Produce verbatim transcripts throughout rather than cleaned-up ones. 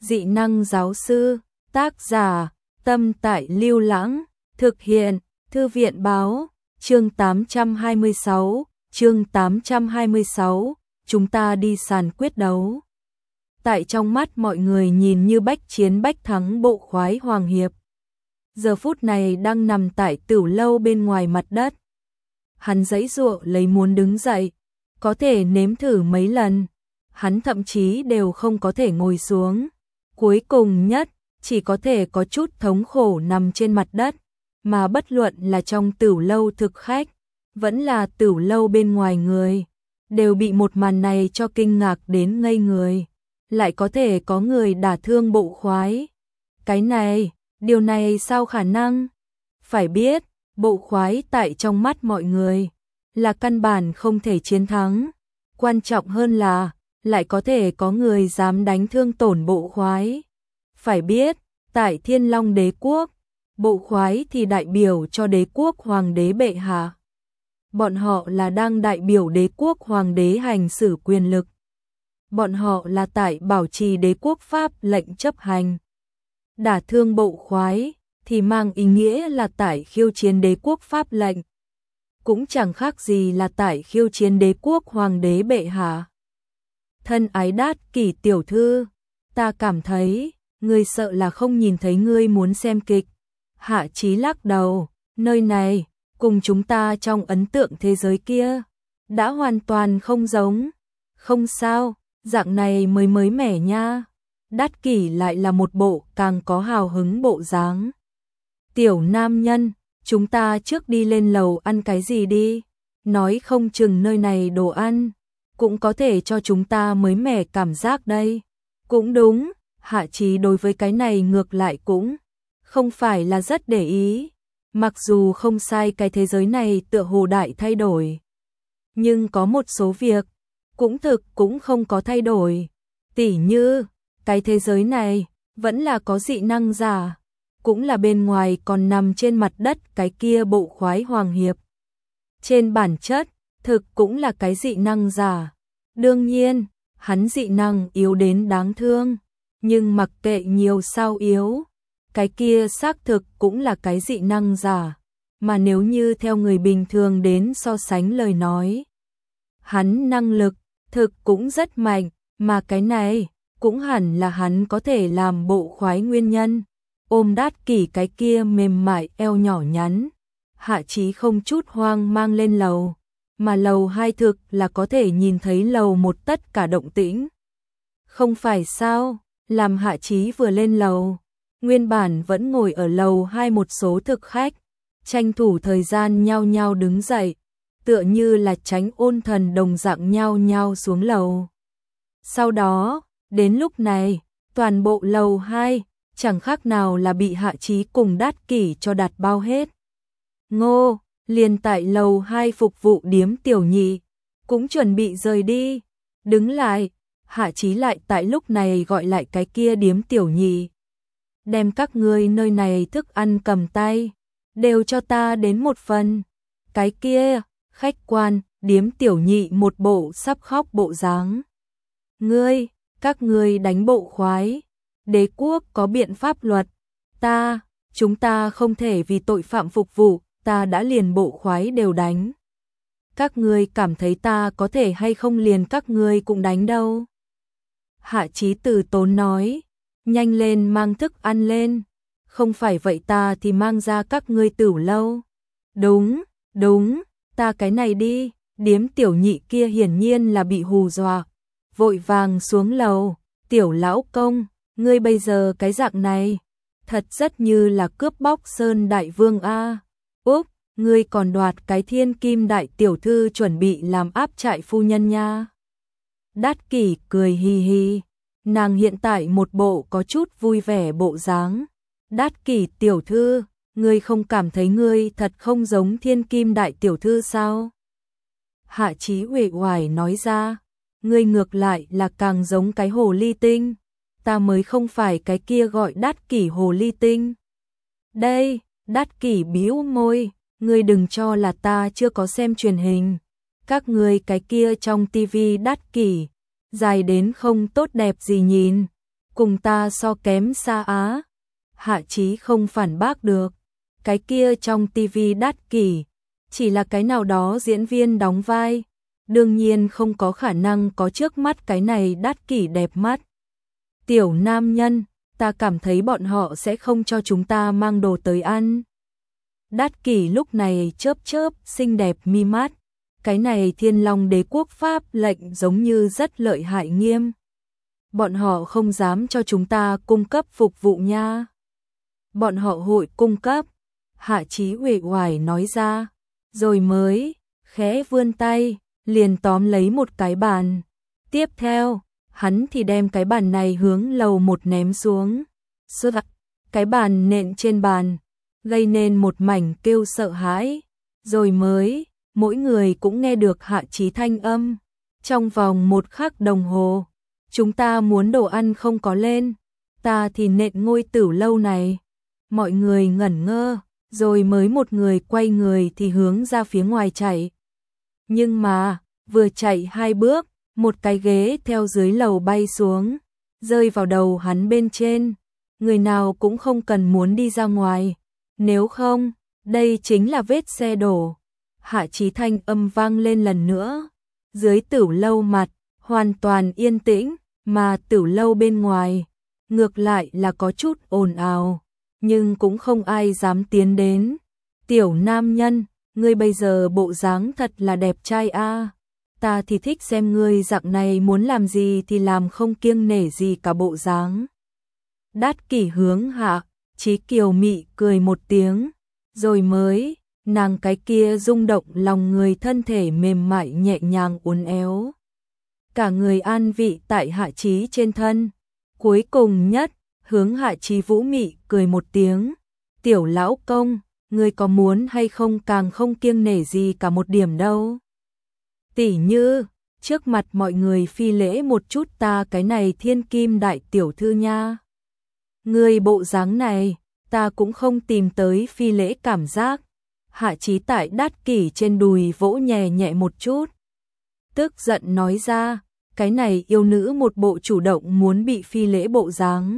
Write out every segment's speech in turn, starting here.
Dị năng giáo sư, tác giả, Tâm Tại Lưu Lãng, thực hiện, Thư viện báo, chương tám trăm hai mươi sáu, chương tám trăm hai mươi sáu, chúng ta đi sàn quyết đấu. Tại trong mắt mọi người nhìn như bách chiến bách thắng bộ khoái Hoàng Hiệp. Giờ phút này đang nằm tại tửu lâu bên ngoài mặt đất. Hắn giãy giụa lấy muốn đứng dậy, có thể nếm thử mấy lần, hắn thậm chí đều không có thể ngồi xuống. Cuối cùng nhất, chỉ có thể có chút thống khổ nằm trên mặt đất, mà bất luận là trong tửu lâu thực khách, vẫn là tửu lâu bên ngoài người, đều bị một màn này cho kinh ngạc đến ngây người. Lại có thể có người đả thương bộ khoái. Cái này, điều này sao khả năng? Phải biết, bộ khoái tại trong mắt mọi người là căn bản không thể chiến thắng. Quan trọng hơn là, lại có thể có người dám đánh thương tổn bộ khoái. Phải biết, tại Thiên Long đế quốc, bộ khoái thì đại biểu cho đế quốc hoàng đế bệ hạ. Bọn họ là đang đại biểu đế quốc hoàng đế hành xử quyền lực. Bọn họ là tại bảo trì đế quốc pháp lệnh chấp hành. Đả thương bộ khoái thì mang ý nghĩa là tại khiêu chiến đế quốc pháp lệnh. Cũng chẳng khác gì là tại khiêu chiến đế quốc hoàng đế bệ hạ. Thân ái Đát Kỷ tiểu thư, ta cảm thấy, ngươi sợ là không nhìn thấy ngươi muốn xem kịch. Hạ Chí lắc đầu, nơi này, cùng chúng ta trong ấn tượng thế giới kia, đã hoàn toàn không giống. Không sao, dạng này mới mới mẻ nha. Đát Kỷ lại là một bộ càng có hào hứng bộ dáng. Tiểu nam nhân, chúng ta trước đi lên lầu ăn cái gì đi, nói không chừng nơi này đồ ăn cũng có thể cho chúng ta mới mẻ cảm giác đây. Cũng đúng, Hạ Chí đối với cái này ngược lại cũng không phải là rất để ý. Mặc dù không sai cái thế giới này tựa hồ đại thay đổi, nhưng có một số việc cũng thực cũng không có thay đổi. Tỉ như, cái thế giới này vẫn là có dị năng giả, cũng là bên ngoài còn nằm trên mặt đất cái kia bộ khoái Hoàng Hiệp. Trên bản chất, thực cũng là cái dị năng giả. Đương nhiên, hắn dị năng yếu đến đáng thương, nhưng mặc kệ nhiều sao yếu, cái kia xác thực cũng là cái dị năng giả. Mà nếu như theo người bình thường đến so sánh lời nói, hắn năng lực thực cũng rất mạnh, mà cái này cũng hẳn là hắn có thể làm bộ khoái nguyên nhân. Ôm Đát Kỷ cái kia mềm mại eo nhỏ nhắn, Hạ Chí không chút hoang mang lên lầu, mà lầu hai thực là có thể nhìn thấy lầu một tất cả động tĩnh. Không phải sao, làm Hạ Chí vừa lên lầu, nguyên bản vẫn ngồi ở lầu hai một số thực khách, tranh thủ thời gian nhao nhao đứng dậy, tựa như là tránh ôn thần đồng dạng nhao nhao xuống lầu. Sau đó, đến lúc này, toàn bộ lầu hai chẳng khác nào là bị Hạ Chí cùng Đát Kỷ cho đặt bao hết. Ngô, liền tại lầu hai phục vụ điếm tiểu nhị, cũng chuẩn bị rời đi. Đứng lại, Hạ Chí lại tại lúc này gọi lại cái kia điếm tiểu nhị. Đem các ngươi nơi này thức ăn cầm tay, đều cho ta đến một phần. Cái kia, khách quan, điếm tiểu nhị một bộ sắp khóc bộ dáng. Ngươi, các ngươi đánh bộ khoái. Đế quốc có biện pháp luật, ta, chúng ta không thể vì tội phạm phục vụ, ta đã liền bộ khoái đều đánh. Các ngươi cảm thấy ta có thể hay không liền các ngươi cũng đánh đâu. Hạ Chí từ tốn nói, nhanh lên mang thức ăn lên, không phải vậy ta thì mang ra các ngươi tửu lâu. Đúng, đúng, ta cái này đi, điếm tiểu nhị kia hiển nhiên là bị hù dọa, vội vàng xuống lầu. Tiểu lão công, ngươi bây giờ cái dạng này, thật rất như là cướp bóc Sơn Đại Vương a. Úp, ngươi còn đoạt cái thiên kim đại tiểu thư chuẩn bị làm áp trại phu nhân nha. Đát Kỷ cười hì hì, nàng hiện tại một bộ có chút vui vẻ bộ dáng. Đát Kỷ tiểu thư, ngươi không cảm thấy ngươi thật không giống thiên kim đại tiểu thư sao? Hạ Chí uể oải nói ra, ngươi ngược lại là càng giống cái hồ ly tinh. Ta mới không phải cái kia gọi Đát Kỷ hồ ly tinh. Đây, Đát Kỷ bĩu môi, ngươi đừng cho là ta chưa có xem truyền hình. Các ngươi cái kia trong tivi Đát Kỷ, dài đến không tốt đẹp gì nhìn. cùng ta so kém xa á. Hạ Chí không phản bác được, cái kia trong tivi Đát Kỷ, chỉ là cái nào đó diễn viên đóng vai, đương nhiên không có khả năng có trước mắt cái này Đát Kỷ đẹp mắt. Tiểu nam nhân, ta cảm thấy bọn họ sẽ không cho chúng ta mang đồ tới ăn. Đát Kỷ lúc này chớp chớp xinh đẹp mi mắt, cái này Thiên Long Đế quốc pháp lệnh giống như rất lợi hại nghiêm. Bọn họ không dám cho chúng ta cung cấp phục vụ nha. Bọn họ hội cung cấp, Hạ Chí uể oải nói ra, rồi mới khẽ vươn tay, liền tóm lấy một cái bàn. Tiếp theo, hắn thì đem cái bàn này hướng lầu một ném xuống. Sút, cái bàn nện trên bàn, gây nên một mảnh kêu sợ hãi. Rồi mới, mỗi người cũng nghe được Hạ Chí thanh âm. Trong vòng một khắc đồng hồ, chúng ta muốn đồ ăn không có lên, ta thì nện ngôi Tửu lâu này. Mọi người ngẩn ngơ, rồi mới một người quay người thì hướng ra phía ngoài chạy. Nhưng mà, vừa chạy hai bước, một cái ghế theo dưới lầu bay xuống, rơi vào đầu hắn bên trên. Người nào cũng không cần muốn đi ra ngoài, nếu không, đây chính là vết xe đổ. Hạ Chí thanh âm vang lên lần nữa. Dưới Tửu lâu mặt, hoàn toàn yên tĩnh, mà Tửu lâu bên ngoài, ngược lại là có chút ồn ào, nhưng cũng không ai dám tiến đến. Tiểu nam nhân, ngươi bây giờ bộ dáng thật là đẹp trai a. Ta thì thích xem ngươi dạng này muốn làm gì thì làm không kiêng nể gì cả bộ dáng. Đát Kỷ hướng Hạ Chí kiều mị cười một tiếng, rồi mới, nàng cái kia rung động lòng người thân thể mềm mại nhẹ nhàng uốn éo. Cả người an vị tại Hạ Chí trên thân. Cuối cùng nhất, hướng Hạ Chí vũ mị cười một tiếng. Tiểu lão công, ngươi có muốn hay không càng không kiêng nể gì cả một điểm đâu. Tỉ như, trước mặt mọi người phi lễ một chút ta cái này thiên kim đại tiểu thư nha. Ngươi bộ dáng này, ta cũng không tìm tới phi lễ cảm giác. Hạ Chí tại Đát Kỷ trên đùi vỗ nhẹ nhẹ một chút. Tức giận nói ra, cái này yêu nữ một bộ chủ động muốn bị phi lễ bộ dáng.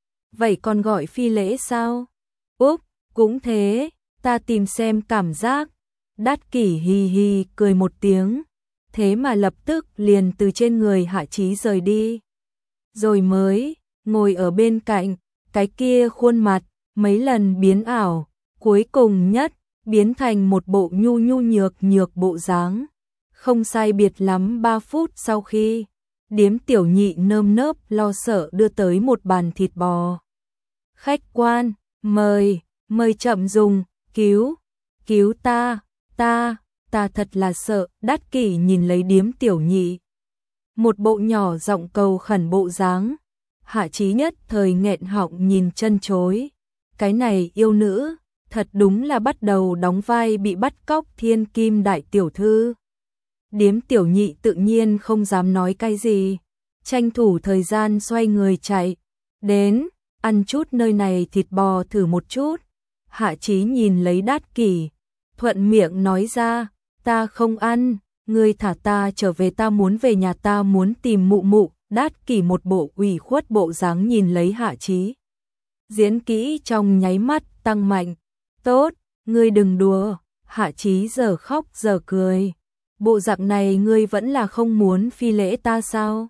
Vậy còn gọi phi lễ sao? Úp, cũng thế, ta tìm xem cảm giác. Đát Kỷ hì hì cười một tiếng, thế mà lập tức liền từ trên người Hạ Chí rời đi. Rồi mới, ngồi ở bên cạnh, cái kia khuôn mặt, mấy lần biến ảo, cuối cùng nhất, biến thành một bộ nhu nhu nhược nhược bộ dáng. Không sai biệt lắm ba phút sau khi, Điếm Tiểu Nhị nơm nớp lo sợ đưa tới một bàn thịt bò. Khách quan, mời, mời chậm dùng, cứu, cứu ta, ta, ta thật là sợ. Đát Kỷ nhìn lấy Điếm Tiểu Nhị, một bộ nhỏ giọng cầu khẩn bộ dáng. Hạ Chí nhất thời nghẹn họng nhìn chân chối. Cái này yêu nữ, thật đúng là bắt đầu đóng vai bị bắt cóc thiên kim đại tiểu thư. Điếm Tiểu Nhị tự nhiên không dám nói cái gì, tranh thủ thời gian xoay người chạy đến, ăn chút nơi này thịt bò thử một chút. Hạ Chí nhìn lấy Đát Kỷ, thuận miệng nói ra, ta không ăn, ngươi thả ta trở về, ta muốn về nhà, ta muốn tìm mụ mụ. Đát Kỷ một bộ ủy khuất bộ dáng nhìn lấy Hạ Chí. Diễn kỹ trong nháy mắt tăng mạnh. Tốt, ngươi đừng đùa. Hạ Chí giờ khóc giờ cười. Bộ dạng này ngươi vẫn là không muốn phi lễ ta sao?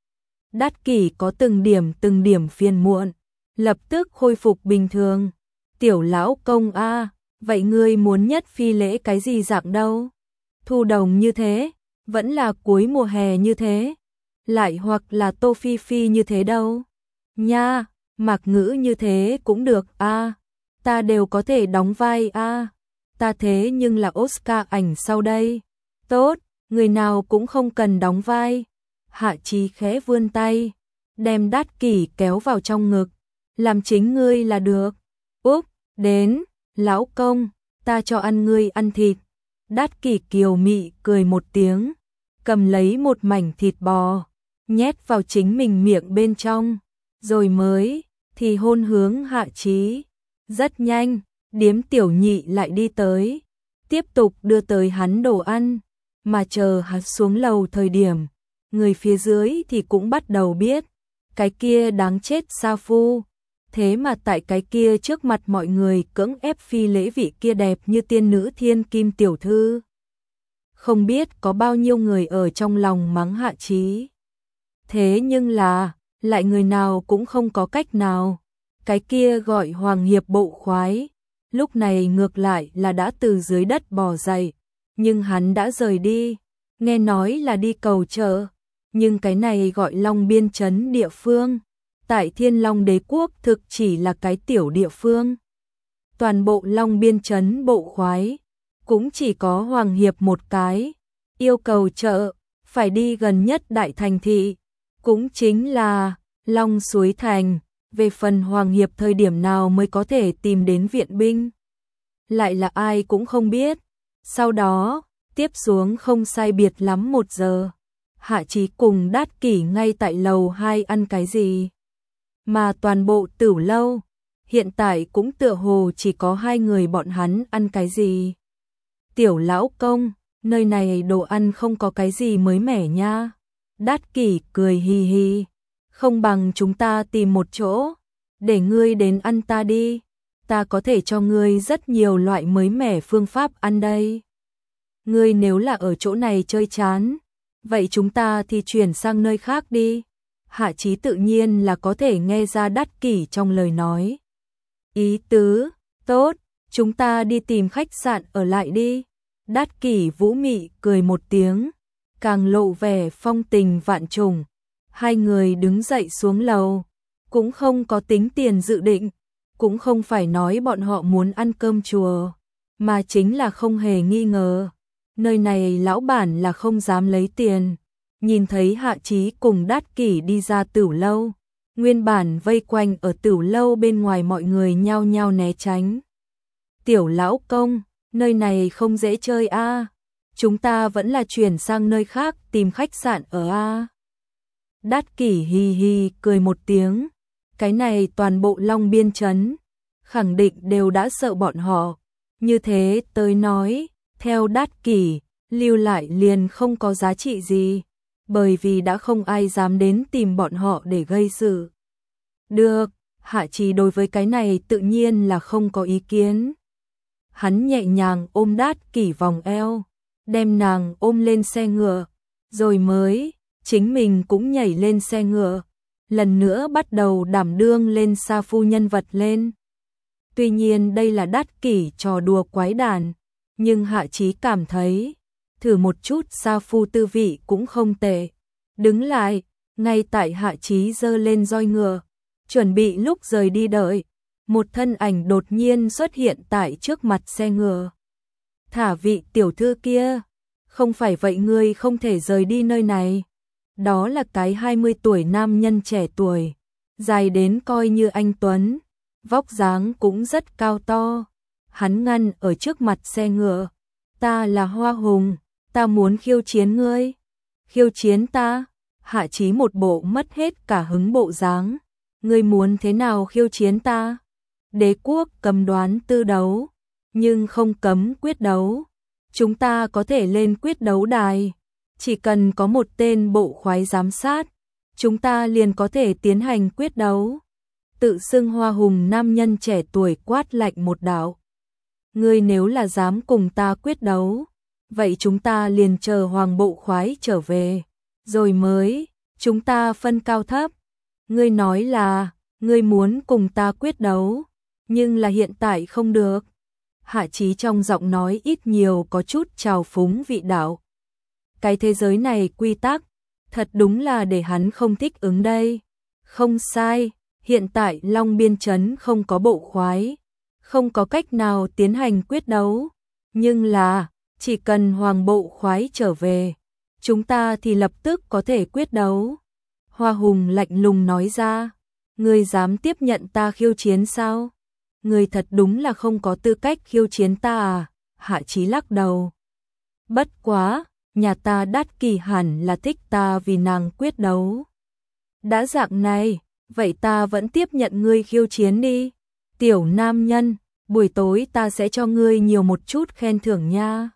Đát Kỷ có từng điểm từng điểm phiền muộn, lập tức khôi phục bình thường. Tiểu lão công a, vậy ngươi muốn nhất phi lễ cái gì dạng đâu? Thu đồng như thế, vẫn là cuối mùa hè như thế, lại hoặc là Tô Phi Phi như thế đâu? Nha, Mạc Ngữ như thế cũng được a, ta đều có thể đóng vai a. Ta thế nhưng là Oscar ảnh sau đây. Tốt, người nào cũng không cần đóng vai. Hạ Chí khẽ vươn tay, đem Đát Kỷ kéo vào trong ngực, làm chính ngươi là được. Úp, đến, lão công, ta cho ăn ngươi ăn thịt. Đát Kỷ kiều mị cười một tiếng, cầm lấy một mảnh thịt bò, nhét vào chính mình miệng bên trong, rồi mới thì hôn hướng Hạ Chí. Rất nhanh, Điếm Tiểu Nhị lại đi tới, tiếp tục đưa tới hắn đồ ăn, mà chờ hắn xuống lầu thời điểm, người phía dưới thì cũng bắt đầu biết, cái kia đáng chết sa phu, thế mà tại cái kia trước mặt mọi người cưỡng ép phi lễ vị kia đẹp như tiên nữ thiên kim tiểu thư. Không biết có bao nhiêu người ở trong lòng mắng Hạ Chí. Thế nhưng là, lại người nào cũng không có cách nào. Cái kia gọi Hoàng Hiệp bộ khoái, lúc này ngược lại là đã từ dưới đất bò dậy, nhưng hắn đã rời đi, nghe nói là đi cầu trợ, nhưng cái này gọi Long Biên trấn địa phương, tại Thiên Long Đế quốc thực chỉ là cái tiểu địa phương. Toàn bộ Long Biên trấn bộ khoái, cũng chỉ có Hoàng Hiệp một cái, yêu cầu trợ, phải đi gần nhất đại thành thị, cũng chính là Long Suối Thành. Về phần Hoàng Hiệp thời điểm nào mới có thể tìm đến viện binh, lại là ai cũng không biết. Sau đó, tiếp xuống không sai biệt lắm một giờ, Hạ Chí cùng Đát Kỷ ngay tại lầu hai ăn cái gì. Mà toàn bộ Tửu lâu, hiện tại cũng tựa hồ chỉ có hai người bọn hắn ăn cái gì. Tiểu lão công, nơi này đồ ăn không có cái gì mới mẻ nha. Đát Kỷ cười hì hì. Không bằng chúng ta tìm một chỗ, để ngươi đến ăn ta đi, ta có thể cho ngươi rất nhiều loại mới mẻ phương pháp ăn đây. Ngươi nếu là ở chỗ này chơi chán, vậy chúng ta thì chuyển sang nơi khác đi. Hạ Chí tự nhiên là có thể nghe ra Đát Kỷ trong lời nói. Ý tứ, tốt, chúng ta đi tìm khách sạn ở lại đi. Đát Kỷ vũ mị cười một tiếng, càng lộ vẻ phong tình vạn trùng. Hai người đứng dậy xuống lầu, cũng không có tính tiền dự định, cũng không phải nói bọn họ muốn ăn cơm chùa, mà chính là không hề nghi ngờ. Nơi này lão bản là không dám lấy tiền. Nhìn thấy Hạ Chí cùng Đát Kỷ đi ra Tửu lâu, nguyên bản vây quanh ở Tửu lâu bên ngoài mọi người nhao nhao né tránh. Tiểu lão công, nơi này không dễ chơi a, à. Chúng ta vẫn là chuyển sang nơi khác tìm khách sạn ở a. À. Đát Kỷ hì hì cười một tiếng, cái này toàn bộ Long Biên trấn, khẳng định đều đã sợ bọn họ. Như thế tới nói, theo Đát Kỷ, lưu lại liền không có giá trị gì, bởi vì đã không ai dám đến tìm bọn họ để gây sự. Được, Hạ Chí đối với cái này tự nhiên là không có ý kiến. Hắn nhẹ nhàng ôm Đát Kỷ vòng eo, đem nàng ôm lên xe ngựa, rồi mới chính mình cũng nhảy lên xe ngựa, lần nữa bắt đầu đảm đương lên sa phu nhân vật lên. Tuy nhiên đây là Đát Kỷ trò đùa quái đản, nhưng Hạ Chí cảm thấy, thử một chút sa phu tư vị cũng không tệ. Đứng lại, ngay tại Hạ Chí giơ lên roi ngựa, chuẩn bị lúc rời đi đợi, một thân ảnh đột nhiên xuất hiện tại trước mặt xe ngựa. Thả vị tiểu thư kia, không phải vậy ngươi không thể rời đi nơi này. Đó là cái hai mươi tuổi nam nhân trẻ tuổi, dài đến coi như anh tuấn, vóc dáng cũng rất cao to. Hắn ngăn ở trước mặt xe ngựa, ta là Hoa Hùng, ta muốn khiêu chiến ngươi. Khiêu chiến ta? Hạ Chí một bộ mất hết cả hứng bộ dáng. Ngươi muốn thế nào khiêu chiến ta? Đế quốc cấm đoán tư đấu, nhưng không cấm quyết đấu. Chúng ta có thể lên quyết đấu đài, chỉ cần có một tên bộ khoái giám sát, chúng ta liền có thể tiến hành quyết đấu. Tự xưng Hoa Hùng nam nhân trẻ tuổi quát lạnh một đạo. Ngươi nếu là dám cùng ta quyết đấu, vậy chúng ta liền chờ Hoàng bộ khoái trở về, rồi mới chúng ta phân cao thấp. Ngươi nói là ngươi muốn cùng ta quyết đấu, nhưng là hiện tại không được. Hạ Chí trong giọng nói ít nhiều có chút trào phúng vị đạo. Cái thế giới này quy tắc, thật đúng là để hắn không thích ứng đây. Không sai, hiện tại Long Biên trấn không có bộ khoái, không có cách nào tiến hành quyết đấu, nhưng là chỉ cần Hoàng bộ khoái trở về, chúng ta thì lập tức có thể quyết đấu. Hoa Hùng lạnh lùng nói ra, ngươi dám tiếp nhận ta khiêu chiến sao? Ngươi thật đúng là không có tư cách khiêu chiến ta à? Hạ Chí lắc đầu. Bất quá, nhà ta Đát Kỷ hẳn là thích ta vì nàng quyết đấu. Đã dạng này, vậy ta vẫn tiếp nhận ngươi khiêu chiến đi. Tiểu nam nhân, buổi tối ta sẽ cho ngươi nhiều một chút khen thưởng nha.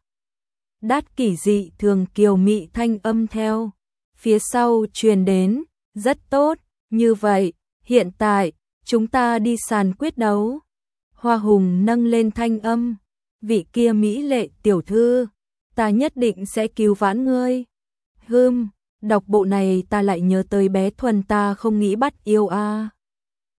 Đát Kỷ dị thường kiều mị thanh âm theo phía sau truyền đến, rất tốt, Như vậy, hiện tại, chúng ta đi sàn quyết đấu. Hoa Hùng nâng lên thanh âm, vị kia mỹ lệ tiểu thư, ta nhất định sẽ cứu vãn ngươi. Hừm, đọc bộ này ta lại nhớ tới bé Thuần ta không nghĩ bắt yêu a. À.